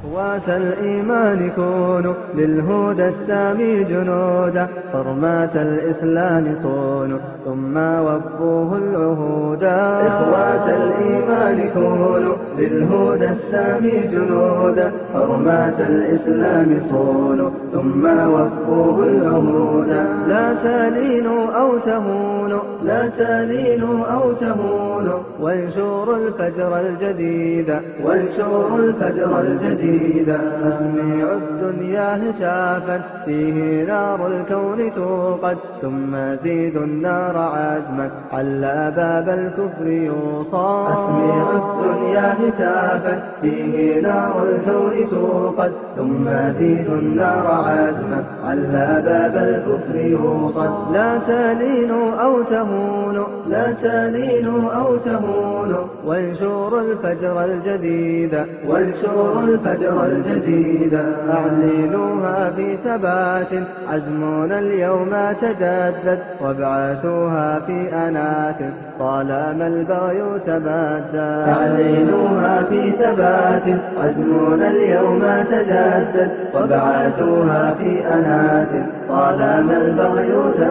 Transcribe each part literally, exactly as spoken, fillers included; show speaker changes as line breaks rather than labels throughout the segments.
إخوة الإيمان كونوا للهدى السامي جنودا، حرمات الإسلام صونوا ثم وفوه العهودا. إخوة الإيمان كونوا للهدى السامي جنودا، حرمات الإسلام صونوا ثم وفوه العهودا. لا تلينوا أو تهونوا، لا تلينوا أو تهونوا، وانشروا الفجر الجديد، وانشروا الفجر الجديد. أسمعوا الدنيا هتافا فيه نار الكون توقد، ثم زيدوا النار عزما على باب الكفر يوصى. أسمعوا الدنيا هتافا فيه نار الكون توقد، ثم زيدوا النار عزما على باب الكفر يوصد. لا تلينوا أو تهونوا، لا تلينوا أو تهونوا، وانشروا الفجر الجديد، وانشروا الفجر الجديد. أعلنوها في ثبات عزمنا اليوم تجدد، وابعثوها في أنات طالما البغي تبدد. أعلنوها في ثبات عزمنا اليوم تجدد، وابعثوها في أنات طالما البغي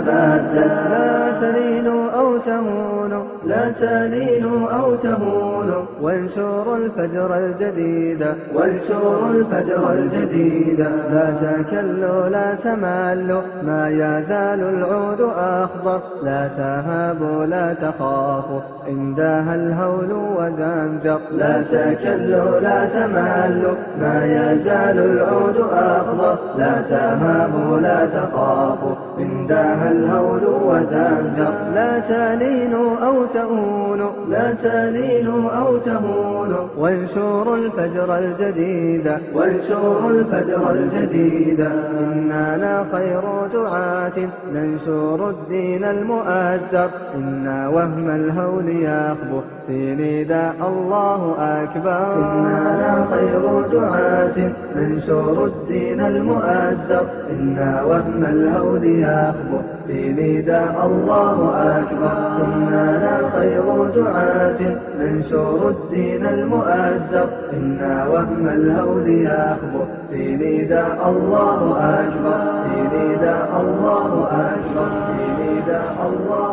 تبدد. لا تلينوا أو تهونوا، لا تلينوا أو تهونوا، وانشروا الفجر الجديد، وانشروا الفجر الجديد. لا تكلوا لا تملوا، ما يزال العود أخضر، لا تهابوا لا تخافوا عندها الهول وزمجر. لا تكلوا لا تملوا، ما يزال العود أخضر، لا تهابوا لا تخافوا عندها الهول وزمجر. لا تلينوا أو تهونوا، لا تلينوا أو تهونوا، وانشروا الفجر الجديد، وانشروا الفجر الجديد. إننا خير دعاة ننشر الدين المؤزر، إنا وهم الهول يخبو في نداء الله أكبر. إننا خير دعاة ننشر الدين المؤزر، إنا وهم الهول يخبو في نداء الله أكبر. إننا خير دعاة ننشر الدين المؤزر، إنا وهم الهول يخبو في نداء الله أكبر، في نداء الله أكبر، في نداء الله